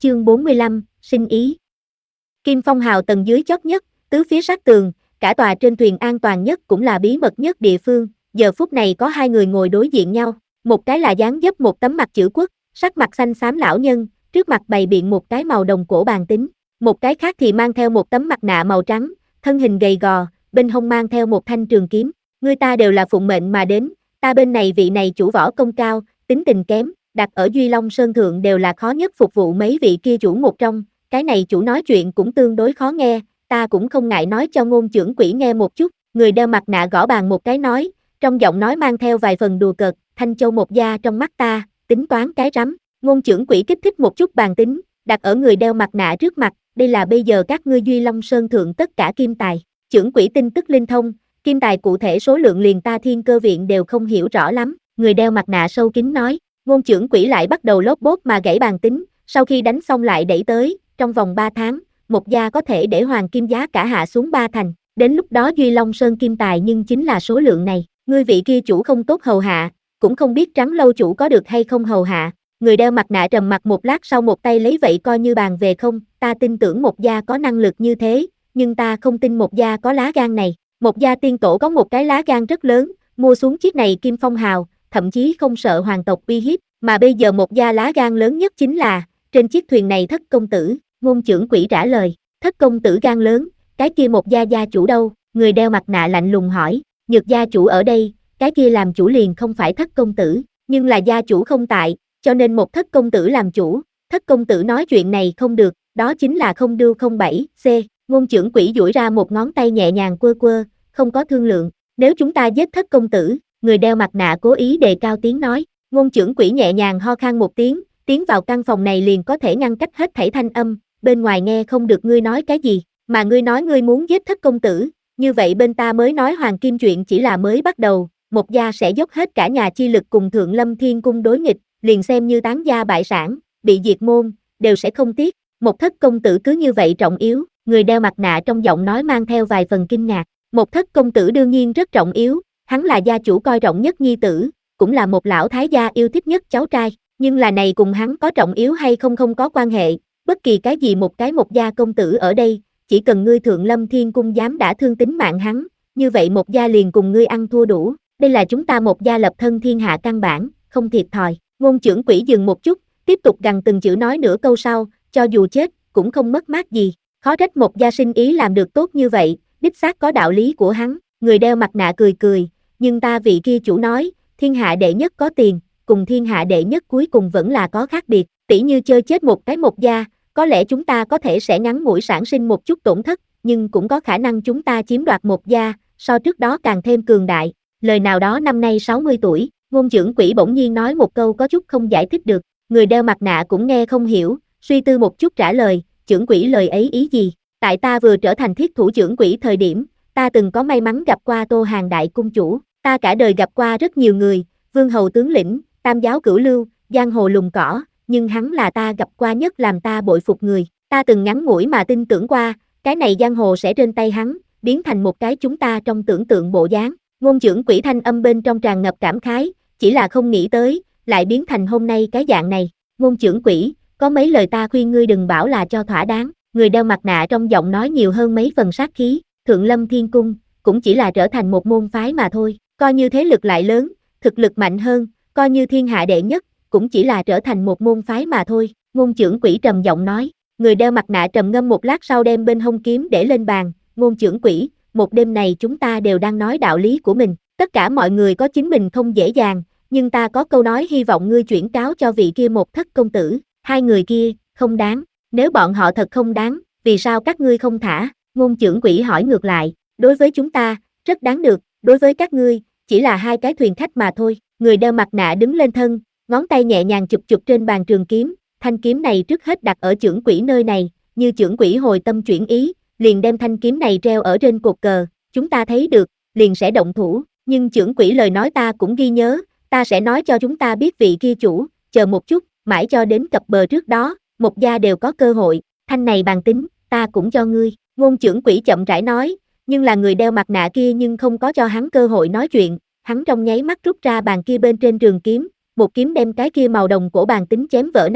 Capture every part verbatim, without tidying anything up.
chương bốn mươi lăm, sinh ý. Kim Phong Hào tầng dưới chót nhất, tứ phía sát tường, cả tòa trên thuyền an toàn nhất cũng là bí mật nhất địa phương, giờ phút này có hai người ngồi đối diện nhau, một cái là dáng dấp một tấm mặt chữ quốc, sắc mặt xanh xám lão nhân, trước mặt bày biện một cái màu đồng cổ bàn tính, một cái khác thì mang theo một tấm mặt nạ màu trắng, thân hình gầy gò, bên hông mang theo một thanh trường kiếm, người ta đều là phụng mệnh mà đến, ta bên này vị này chủ võ công cao, tính tình kém, đặt ở Duy Long Sơn Thượng đều là khó nhất phục vụ mấy vị kia chủ một trong, cái này chủ nói chuyện cũng tương đối khó nghe, ta cũng không ngại nói cho Ngôn trưởng quỹ nghe một chút, người đeo mặt nạ gõ bàn một cái nói, trong giọng nói mang theo vài phần đùa cợt, Thanh Châu một gia trong mắt ta, tính toán cái rắm, Ngôn trưởng quỹ kích thích một chút bàn tính, đặt ở người đeo mặt nạ trước mặt, đây là bây giờ các ngươi Duy Long Sơn Thượng tất cả kim tài, trưởng quỹ tin tức linh thông, kim tài cụ thể số lượng liền ta Thiên Cơ viện đều không hiểu rõ lắm, người đeo mặt nạ sâu kín nói, Ngôn trưởng quỹ lại bắt đầu lốp bốp mà gãy bàn tính, sau khi đánh xong lại đẩy tới, trong vòng ba tháng, một gia có thể để hoàng kim giá cả hạ xuống ba thành, đến lúc đó Duy Long Sơn kim tài nhưng chính là số lượng này, ngươi vị kia chủ không tốt hầu hạ, cũng không biết Trắng Lâu chủ có được hay không hầu hạ, người đeo mặt nạ trầm mặt một lát sau một tay lấy vậy coi như bàn về không, ta tin tưởng một gia có năng lực như thế, nhưng ta không tin một gia có lá gan này, một gia tiên tổ có một cái lá gan rất lớn, mua xuống chiếc này Kim Phong Hào, thậm chí không sợ hoàng tộc uy hiếp, mà bây giờ một gia lá gan lớn nhất chính là, trên chiếc thuyền này Thất công tử, Ngôn trưởng quỹ trả lời, Thất công tử gan lớn, cái kia một gia gia chủ đâu, người đeo mặt nạ lạnh lùng hỏi, Nhược gia chủ ở đây, cái kia làm chủ liền không phải Thất công tử, nhưng là gia chủ không tại, cho nên một Thất công tử làm chủ, Thất công tử nói chuyện này không được, đó chính là không đưu không bảy, c, Ngôn trưởng quỹ duỗi ra một ngón tay nhẹ nhàng quơ quơ, không có thương lượng, nếu chúng ta giết Thất công tử, người đeo mặt nạ cố ý đề cao tiếng nói, Ngôn trưởng quỹ nhẹ nhàng ho khan một tiếng, tiến vào căn phòng này liền có thể ngăn cách hết thảy thanh âm, bên ngoài nghe không được ngươi nói cái gì, mà ngươi nói ngươi muốn giết Thất công tử, như vậy bên ta mới nói hoàng kim chuyện chỉ là mới bắt đầu, một gia sẽ dốc hết cả nhà chi lực cùng Thượng Lâm Thiên Cung đối nghịch, liền xem như tán gia bại sản, bị diệt môn, đều sẽ không tiếc, một Thất công tử cứ như vậy trọng yếu, người đeo mặt nạ trong giọng nói mang theo vài phần kinh ngạc, một Thất công tử đương nhiên rất trọng yếu, hắn là gia chủ coi trọng nhất nhi tử, cũng là một lão thái gia yêu thích nhất cháu trai, nhưng là này cùng hắn có trọng yếu hay không không có quan hệ, bất kỳ cái gì một cái một gia công tử ở đây, chỉ cần ngươi Thượng Lâm Thiên Cung dám đã thương tính mạng hắn, như vậy một gia liền cùng ngươi ăn thua đủ, đây là chúng ta một gia lập thân thiên hạ căn bản, không thiệt thòi, Ngôn trưởng quỹ dừng một chút, tiếp tục gằn từng chữ nói nửa câu sau, cho dù chết, cũng không mất mát gì, khó trách một gia sinh ý làm được tốt như vậy, đích xác có đạo lý của hắn, người đeo mặt nạ cười cười, nhưng ta vị kia chủ nói, thiên hạ đệ nhất có tiền, cùng thiên hạ đệ nhất cuối cùng vẫn là có khác biệt, tỉ như chơi chết một cái một gia, có lẽ chúng ta có thể sẽ ngắn ngủi sản sinh một chút tổn thất, nhưng cũng có khả năng chúng ta chiếm đoạt một gia, so trước đó càng thêm cường đại, lời nào đó năm nay sáu mươi tuổi, Ngôn trưởng quỹ bỗng nhiên nói một câu có chút không giải thích được, người đeo mặt nạ cũng nghe không hiểu, suy tư một chút trả lời, trưởng quỹ lời ấy ý gì, tại ta vừa trở thành thiết thủ trưởng quỹ thời điểm, ta từng có may mắn gặp qua Tô Hàng đại cung chủ, ta cả đời gặp qua rất nhiều người, vương hầu tướng lĩnh, tam giáo cửu lưu, giang hồ lùng cỏ, nhưng hắn là ta gặp qua nhất làm ta bội phục người, ta từng ngắn ngủi mà tin tưởng qua, cái này giang hồ sẽ trên tay hắn, biến thành một cái chúng ta trong tưởng tượng bộ dáng, Ngôn trưởng quỹ thanh âm bên trong tràn ngập cảm khái, chỉ là không nghĩ tới, lại biến thành hôm nay cái dạng này, Ngôn trưởng quỹ, có mấy lời ta khuyên ngươi đừng bảo là cho thỏa đáng, người đeo mặt nạ trong giọng nói nhiều hơn mấy phần sát khí, Thượng Lâm Thiên Cung, cũng chỉ là trở thành một môn phái mà thôi, coi như thế lực lại lớn, thực lực mạnh hơn, coi như thiên hạ đệ nhất, cũng chỉ là trở thành một môn phái mà thôi, Ngôn trưởng quỹ trầm giọng nói, người đeo mặt nạ trầm ngâm một lát sau đem bên hông kiếm để lên bàn, Ngôn trưởng quỹ, một đêm này chúng ta đều đang nói đạo lý của mình, tất cả mọi người có chính mình không dễ dàng, nhưng ta có câu nói hy vọng ngươi chuyển cáo cho vị kia một Thất công tử, hai người kia, không đáng, nếu bọn họ thật không đáng, vì sao các ngươi không thả, Ngôn trưởng quỹ hỏi ngược lại, đối với chúng ta, rất đáng được, đối với các ngươi, chỉ là hai cái thuyền khách mà thôi, người đeo mặt nạ đứng lên thân, ngón tay nhẹ nhàng chụp chụp trên bàn trường kiếm, thanh kiếm này trước hết đặt ở trưởng quỹ nơi này, như trưởng quỹ hồi tâm chuyển ý, liền đem thanh kiếm này treo ở trên cột cờ, chúng ta thấy được, liền sẽ động thủ, nhưng trưởng quỹ lời nói ta cũng ghi nhớ, ta sẽ nói cho chúng ta biết vị kia chủ, chờ một chút, mãi cho đến cập bờ trước đó, một gia đều có cơ hội, thanh này bàn tính, ta cũng cho ngươi, Ngôn trưởng quỹ chậm rãi nói, nhưng là người đeo mặt nạ kia nhưng không có cho hắn cơ hội nói chuyện, hắn trong nháy mắt rút ra bàn kia bên trên trường kiếm, một kiếm đem cái kia màu đồng cổ bàn tính chém vỡ nát,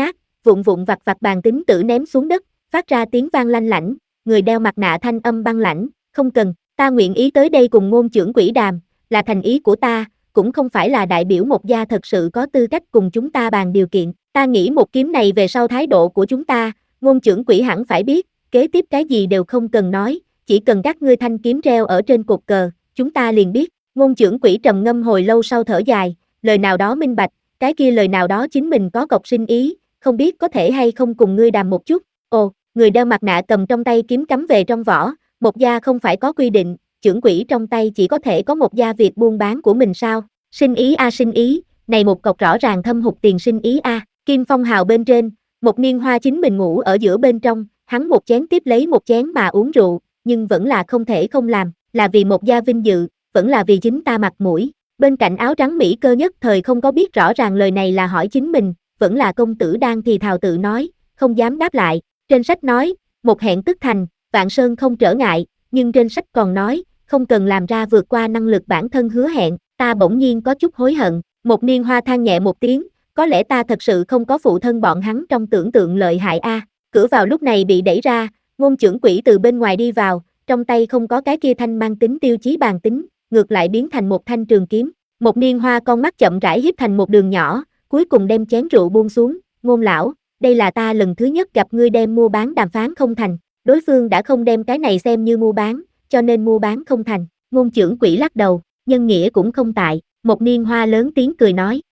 vụn vụn vặt vặt bàn tính tử ném xuống đất, phát ra tiếng vang lanh lảnh, người đeo mặt nạ thanh âm băng lãnh, không cần, ta nguyện ý tới đây cùng ngôn trưởng quỷ đàm, là thành ý của ta, cũng không phải là đại biểu một gia thật sự có tư cách cùng chúng ta bàn điều kiện, ta nghĩ một kiếm này về sau thái độ của chúng ta, ngôn trưởng quỷ hẳn phải biết, kế tiếp cái gì đều không cần nói, chỉ cần các ngươi thanh kiếm treo ở trên cột cờ, chúng ta liền biết, ngôn trưởng quỷ trầm ngâm hồi lâu sau thở dài, lời nào đó minh bạch, cái kia lời nào đó chính mình có cọc sinh ý, không biết có thể hay không cùng ngươi đàm một chút, ồ, người đeo mặt nạ cầm trong tay kiếm cắm về trong vỏ, một gia không phải có quy định, trưởng quỷ trong tay chỉ có thể có một gia việc buôn bán của mình sao, sinh ý a sinh ý, này một cọc rõ ràng thâm hụt tiền sinh ý a, Kim Phong Hào bên trên, một niên hoa chính mình ngủ ở giữa bên trong, hắn một chén tiếp lấy một chén mà uống rượu, nhưng vẫn là không thể không làm, là vì một gia vinh dự, vẫn là vì chính ta mặt mũi. Bên cạnh áo trắng Mỹ Cơ nhất thời không có biết rõ ràng lời này là hỏi chính mình, vẫn là công tử đang thì thào tự nói, không dám đáp lại. Trên sách nói, một hẹn tức thành, vạn sơn không trở ngại, nhưng trên sách còn nói, không cần làm ra vượt qua năng lực bản thân hứa hẹn, ta bỗng nhiên có chút hối hận. Một niên hoa than nhẹ một tiếng, có lẽ ta thật sự không có phụ thân bọn hắn trong tưởng tượng lợi hại a. Cửa vào lúc này bị đẩy ra, ngôn trưởng quỷ từ bên ngoài đi vào, trong tay không có cái kia thanh mang tính tiêu chí bàn tính, ngược lại biến thành một thanh trường kiếm. Một niên hoa con mắt chậm rãi híp thành một đường nhỏ, cuối cùng đem chén rượu buông xuống, ngôn lão, đây là ta lần thứ nhất gặp ngươi đem mua bán đàm phán không thành, đối phương đã không đem cái này xem như mua bán, cho nên mua bán không thành, ngôn trưởng quỷ lắc đầu, nhân nghĩa cũng không tại, một niên hoa lớn tiếng cười nói,